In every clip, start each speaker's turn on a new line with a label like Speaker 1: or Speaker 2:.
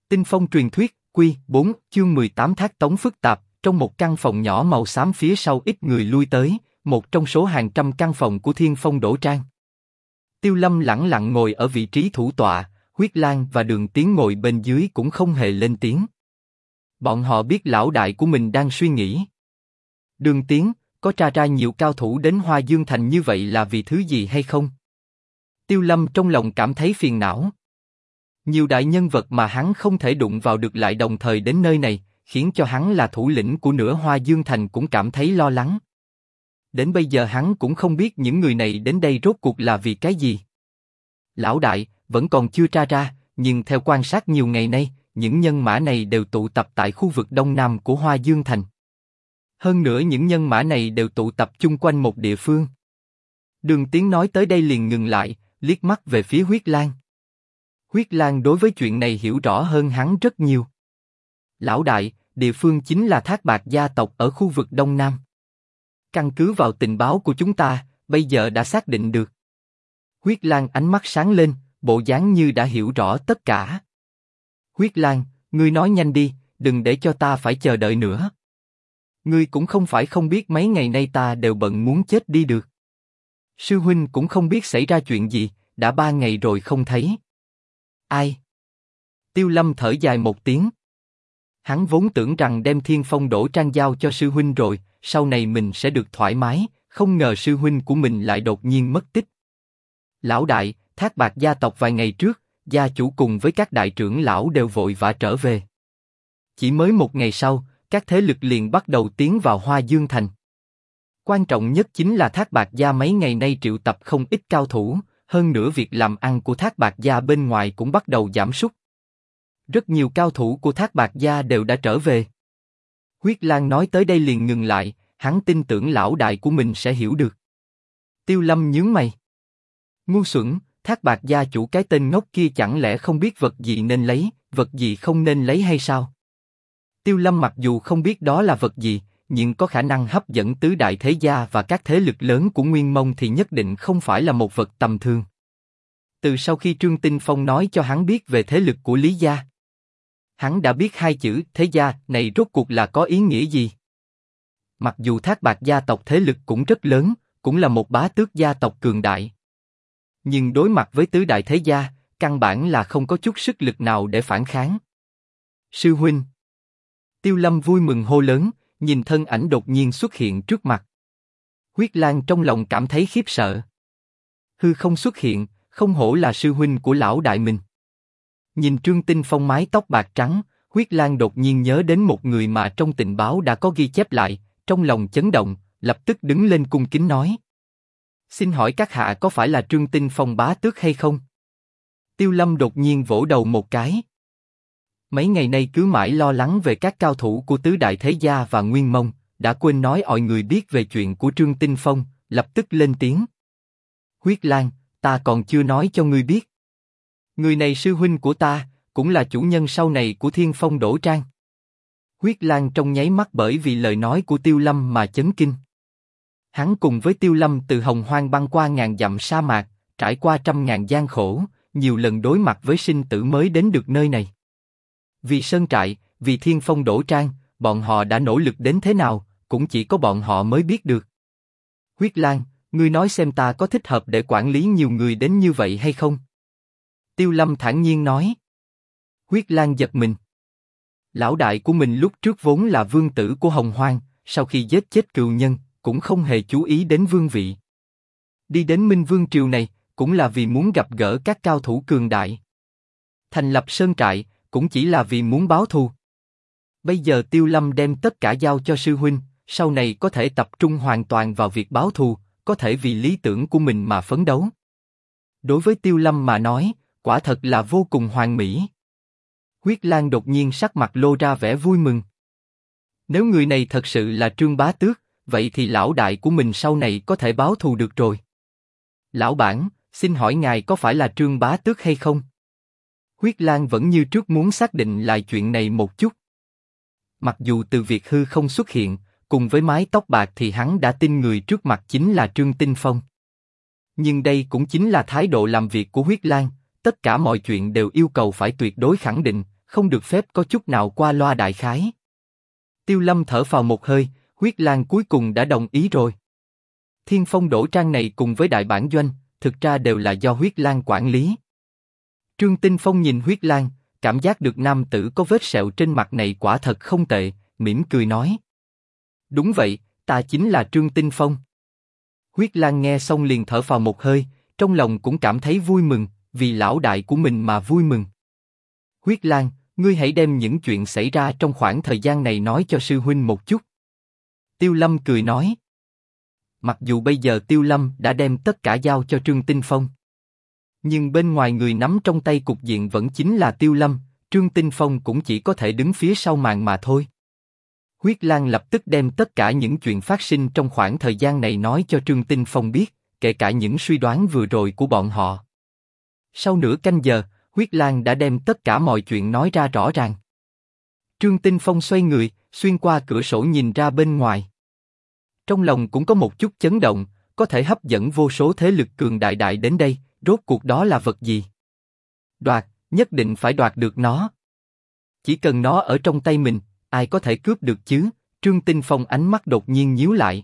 Speaker 1: Tinh phong truyền thuyết, Quy 4, chương 18 thác tống phức tạp, trong một căn phòng nhỏ màu xám phía sau ít người lui tới, một trong số hàng trăm căn phòng của Thiên Phong Đỗ Trang. Tiêu Lâm lẳng lặng ngồi ở vị trí thủ tọa, Huyết Lang và Đường Tiến ngồi bên dưới cũng không hề lên tiếng. Bọn họ biết lão đại của mình đang suy nghĩ. Đường Tiến, có tra ra nhiều cao thủ đến Hoa Dương Thành như vậy là vì thứ gì hay không? Tiêu Lâm trong lòng cảm thấy phiền não. Nhiều đại nhân vật mà hắn không thể đụng vào được lại đồng thời đến nơi này, khiến cho hắn là thủ lĩnh của nửa Hoa Dương Thành cũng cảm thấy lo lắng. Đến bây giờ hắn cũng không biết những người này đến đây rốt cuộc là vì cái gì. Lão đại, vẫn còn chưa tra ra, nhưng theo quan sát nhiều ngày nay, những nhân mã này đều tụ tập tại khu vực đông nam của Hoa Dương Thành. Hơn nữa những nhân mã này đều tụ tập chung quanh một địa phương. Đường Tiến nói tới đây liền ngừng lại, liếc mắt về phía Huyết Lang. Huyết Lang đối với chuyện này hiểu rõ hơn hắn rất nhiều. Lão đại, địa phương chính là Thác Bạt gia tộc ở khu vực đông nam. Căn cứ vào tình báo của chúng ta, bây giờ đã xác định được. Huyết Lang ánh mắt sáng lên, bộ dáng như đã hiểu rõ tất cả. Huyết Lang, ngươi nói nhanh đi, đừng để cho ta phải chờ đợi nữa. Ngươi cũng không phải không biết mấy ngày nay ta đều bận muốn chết đi được. Sư huynh cũng không biết xảy ra chuyện gì, đã 3 ngày rồi không thấy. Ai? Tiêu Lâm thở dài một tiếng. Hắn vốn tưởng rằng đem Thiên Phong Đỗ Trang giao cho sư huynh rồi, sau này mình sẽ được thoải mái, không ngờ sư huynh của mình lại đột nhiên mất tích. Lão đại, Thác Bạt gia tộc vài ngày trước, gia chủ cùng với các đại trưởng lão đều vội vã trở về. Chỉ mới một ngày sau, các thế lực liền bắt đầu tiến vào Hoa Dương Thành. Quan trọng nhất chính là Thác Bạt gia mấy ngày nay triệu tập không ít cao thủ, hơn nữa việc làm ăn của Thác Bạt gia bên ngoài cũng bắt đầu giảm sút. Rất nhiều cao thủ của Thác Bạt gia đều đã trở về. Huyết Lang nói tới đây liền ngừng lại, hắn tin tưởng lão đại của mình sẽ hiểu được. Tiêu Lâm nhướng mày. Ngu xuẩn, Thác Bạt gia chủ cái tên ngốc kia chẳng lẽ không biết vật gì nên lấy, vật gì không nên lấy hay sao? Tiêu Lâm mặc dù không biết đó là vật gì, nhưng có khả năng hấp dẫn tứ đại thế gia và các thế lực lớn của Nguyên Mông thì nhất định không phải là một vật tầm thường. Từ sau khi Trương Tinh Phong nói cho hắn biết về thế lực của Lý gia, hắn đã biết hai chữ thế gia này rốt cuộc là có ý nghĩa gì. Mặc dù Thác Bạt gia tộc thế lực cũng rất lớn, cũng là một bá tước gia tộc cường đại, nhưng đối mặt với tứ đại thế gia, căn bản là không có chút sức lực nào để phản kháng. Sư huynh. Tiêu Lâm vui mừng hô lớn, nhìn thân ảnh đột nhiên xuất hiện trước mặt. Huyết Lang trong lòng cảm thấy khiếp sợ. Hư không xuất hiện, không hổ là sư huynh của lão đại mình. Nhìn Trương Tinh Phong mái tóc bạc trắng, Huyết Lang đột nhiên nhớ đến một người mà trong tình báo đã có ghi chép lại, trong lòng chấn động, lập tức đứng lên cung kính nói: xin hỏi các hạ có phải là Trương Tinh Phong bá tước hay không? Tiêu Lâm đột nhiên vỗ đầu một cái. Mấy ngày nay cứ mãi lo lắng về các cao thủ của tứ đại thế gia và Nguyên Mông, đã quên nói mọi người biết về chuyện của Trương Tinh Phong, lập tức lên tiếng. Huyết Lang, ta còn chưa nói cho ngươi biết. Người này sư huynh của ta, cũng là chủ nhân sau này của Thiên Phong Đỗ Trang. Huyết Lang trong nháy mắt bởi vì lời nói của Tiêu Lâm mà chấn kinh. Hắn cùng với Tiêu Lâm từ Hồng Hoang băng qua ngàn dặm sa mạc, trải qua trăm ngàn gian khổ, nhiều lần đối mặt với sinh tử mới đến được nơi này. Vì Sơn Trại, vì Thiên Phong Đỗ Trang, bọn họ đã nỗ lực đến thế nào, cũng chỉ có bọn họ mới biết được. Huyết Lang, ngươi nói xem ta có thích hợp để quản lý nhiều người đến như vậy hay không? Tiêu Lâm thản nhiên nói. Huyết Lang giật mình. Lão đại của mình lúc trước vốn là vương tử của Hồng Hoang, sau khi giết chết cừu nhân, cũng không hề chú ý đến vương vị. Đi đến Minh Vương Triều này, cũng là vì muốn gặp gỡ các cao thủ cường đại. Thành lập Sơn Trại, cũng chỉ là vì muốn báo thù. Bây giờ Tiêu Lâm đem tất cả giao cho sư huynh, sau này có thể tập trung hoàn toàn vào việc báo thù, có thể vì lý tưởng của mình mà phấn đấu. Đối với Tiêu Lâm mà nói, quả thật là vô cùng hoàn mỹ. Huyết Lang đột nhiên sắc mặt lộ ra vẻ vui mừng. Nếu người này thật sự là Trương Bá Tước, vậy thì lão đại của mình sau này có thể báo thù được rồi. Lão bản, xin hỏi ngài có phải là Trương Bá Tước hay không? Huyết Lang vẫn như trước muốn xác định lại chuyện này một chút. Mặc dù từ việc hư không xuất hiện, cùng với mái tóc bạc thì hắn đã tin người trước mặt chính là Trương Tinh Phong. Nhưng đây cũng chính là thái độ làm việc của Huyết Lang, tất cả mọi chuyện đều yêu cầu phải tuyệt đối khẳng định, không được phép có chút nào qua loa đại khái. Tiêu Lâm thở phào một hơi, Huyết Lang cuối cùng đã đồng ý rồi. Thiên Phong Đỗ Trang này cùng với đại bản doanh, thực ra đều là do Huyết Lang quản lý. Trương Tinh Phong nhìn Huyết Lang, cảm giác được nam tử có vết sẹo trên mặt này quả thật không tệ, mỉm cười nói. Đúng vậy, ta chính là Trương Tinh Phong. Huyết Lang nghe xong liền thở phào một hơi, trong lòng cũng cảm thấy vui mừng, vì lão đại của mình mà vui mừng. Huyết Lang, ngươi hãy đem những chuyện xảy ra trong khoảng thời gian này nói cho sư huynh một chút. Tiêu Lâm cười nói. Mặc dù bây giờ Tiêu Lâm đã đem tất cả giao cho Trương Tinh Phong, nhưng bên ngoài người nắm trong tay cục diện vẫn chính là Tiêu Lâm, Trương Tinh Phong cũng chỉ có thể đứng phía sau màn mà thôi. Huyết Lang lập tức đem tất cả những chuyện phát sinh trong khoảng thời gian này nói cho Trương Tinh Phong biết, kể cả những suy đoán vừa rồi của bọn họ. Sau nửa canh giờ, Huyết Lang đã đem tất cả mọi chuyện nói ra rõ ràng. Trương Tinh Phong xoay người, xuyên qua cửa sổ nhìn ra bên ngoài. Trong lòng cũng có một chút chấn động, có thể hấp dẫn vô số thế lực cường đại đại đến đây, rốt cuộc đó là vật gì? Đoạt, nhất định phải đoạt được nó. Chỉ cần nó ở trong tay mình, ai có thể cướp được chứ? Trương Tinh Phong ánh mắt đột nhiên nhíu lại.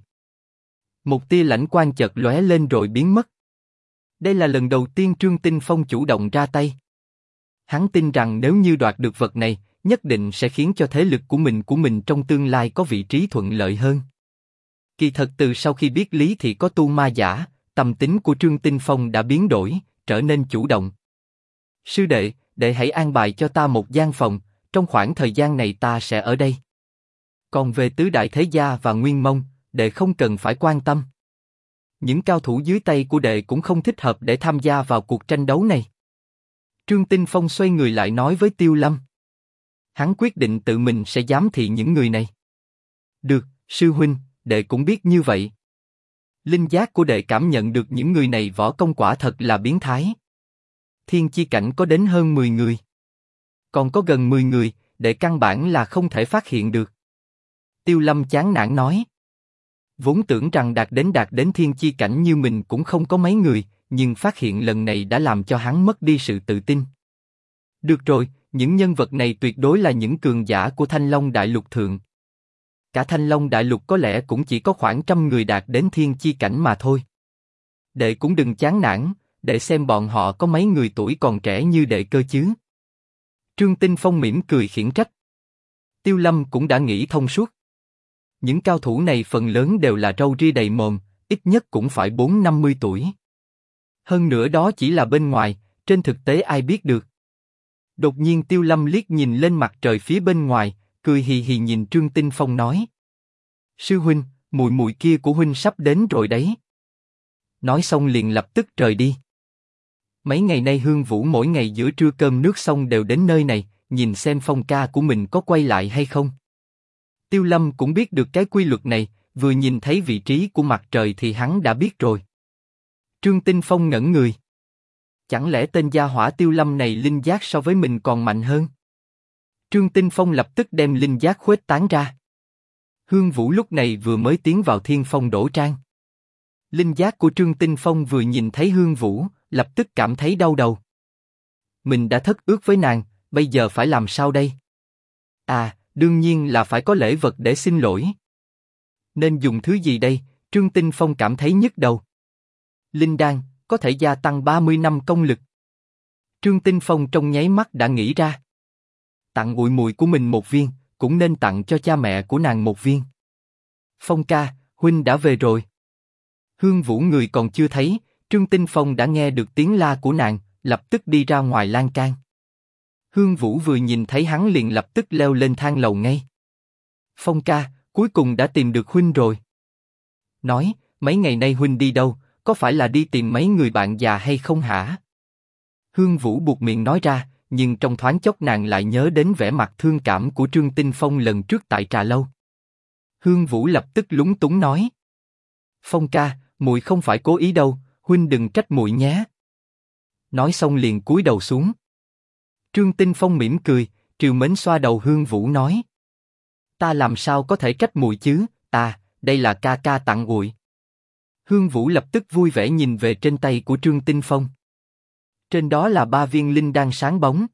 Speaker 1: Một tia lãnh quang chợt lóe lên rồi biến mất. Đây là lần đầu tiên Trương Tinh Phong chủ động ra tay. Hắn tin rằng nếu như đoạt được vật này, nhất định sẽ khiến cho thế lực của mình trong tương lai có vị trí thuận lợi hơn. Kỳ thật từ sau khi biết lý thì có tu ma giả, tâm tính của Trương Tinh Phong đã biến đổi, trở nên chủ động. Sư đệ, đệ hãy an bài cho ta một gian phòng, trong khoảng thời gian này ta sẽ ở đây. Còn về tứ đại thế gia và Nguyên Mông, đệ không cần phải quan tâm. Những cao thủ dưới tay của đệ cũng không thích hợp để tham gia vào cuộc tranh đấu này. Trương Tinh Phong xoay người lại nói với Tiêu Lâm. Hắn quyết định tự mình sẽ giám thị những người này. Được, sư huynh, đệ cũng biết như vậy. Linh giác của đệ cảm nhận được những người này võ công quả thật là biến thái. Thiên chi cảnh có đến hơn 10 người. Còn có gần 10 người, đệ căn bản là không thể phát hiện được. Tiêu Lâm chán nản nói. Vốn tưởng rằng đạt đến thiên chi cảnh như mình cũng không có mấy người, nhưng phát hiện lần này đã làm cho hắn mất đi sự tự tin. Được rồi, những nhân vật này tuyệt đối là những cường giả của Thanh Long Đại Lục thượng. Cả Thanh Long Đại Lục có lẽ cũng chỉ có khoảng 100 người đạt đến thiên chi cảnh mà thôi. Đệ cũng đừng chán nản, để xem bọn họ có mấy người tuổi còn trẻ như đệ cơ chứ. Trương Tinh Phong mỉm cười khiển trách. Tiêu Lâm cũng đã nghĩ thông suốt. Những cao thủ này phần lớn đều là râu ria đầy mồm, ít nhất cũng phải 40-50 tuổi. Hơn nữa đó chỉ là bên ngoài, trên thực tế ai biết được. Đột nhiên Tiêu Lâm liếc nhìn lên mặt trời phía bên ngoài, cười hì hì nhìn Trương Tinh Phong nói. Sư huynh, mùi mùi kia của huynh sắp đến rồi đấy. Nói xong liền lập tức rời đi. Mấy ngày nay Hương Vũ mỗi ngày giữa trưa cơm nước xong đều đến nơi này, nhìn xem Phong ca của mình có quay lại hay không. Tiêu Lâm cũng biết được cái quy luật này, vừa nhìn thấy vị trí của mặt trời thì hắn đã biết rồi. Trương Tinh Phong ngẩn người. Chẳng lẽ tên gia hỏa Tiêu Lâm này linh giác so với mình còn mạnh hơn? Trương Tinh Phong lập tức đem linh giác khuếch tán ra. Hương Vũ lúc này vừa mới tiến vào Thiên Phong Đỗ Trang. Linh giác của Trương Tinh Phong vừa nhìn thấy Hương Vũ, lập tức cảm thấy đau đầu. Mình đã thất ước với nàng, bây giờ phải làm sao đây? À, đương nhiên là phải có lễ vật để xin lỗi. Nên dùng thứ gì đây? Trương Tinh Phong cảm thấy nhức đầu. Linh đan, có thể gia tăng 30 năm công lực. Trương Tinh Phong trong nháy mắt đã nghĩ ra. Tặng muội muội của mình một viên, cũng nên tặng cho cha mẹ của nàng một viên. Phong ca, huynh đã về rồi. Hương Vũ người còn chưa thấy, Trương Tinh Phong đã nghe được tiếng la của nàng, lập tức đi ra ngoài lan can. Hương Vũ vừa nhìn thấy hắn liền lập tức leo lên thang lầu ngay. Phong ca, cuối cùng đã tìm được huynh rồi. Nói, mấy ngày nay huynh đi đâu, có phải là đi tìm mấy người bạn già hay không hả? Hương Vũ buột miệng nói ra, nhưng trong thoáng chốc nàng lại nhớ đến vẻ mặt thương cảm của Trương Tinh Phong lần trước tại trà lâu. Hương Vũ lập tức lúng túng nói. Phong ca, muội không phải cố ý đâu, huynh đừng trách muội nhé. Nói xong liền cúi đầu xuống. Trương Tinh Phong mỉm cười, trìu mến xoa đầu Hương Vũ nói. Ta làm sao có thể trách muội chứ, đây là ca ca tặng muội. Hương Vũ lập tức vui vẻ nhìn về trên tay của Trương Tinh Phong. Trên đó là 3 viên linh đan sáng bóng.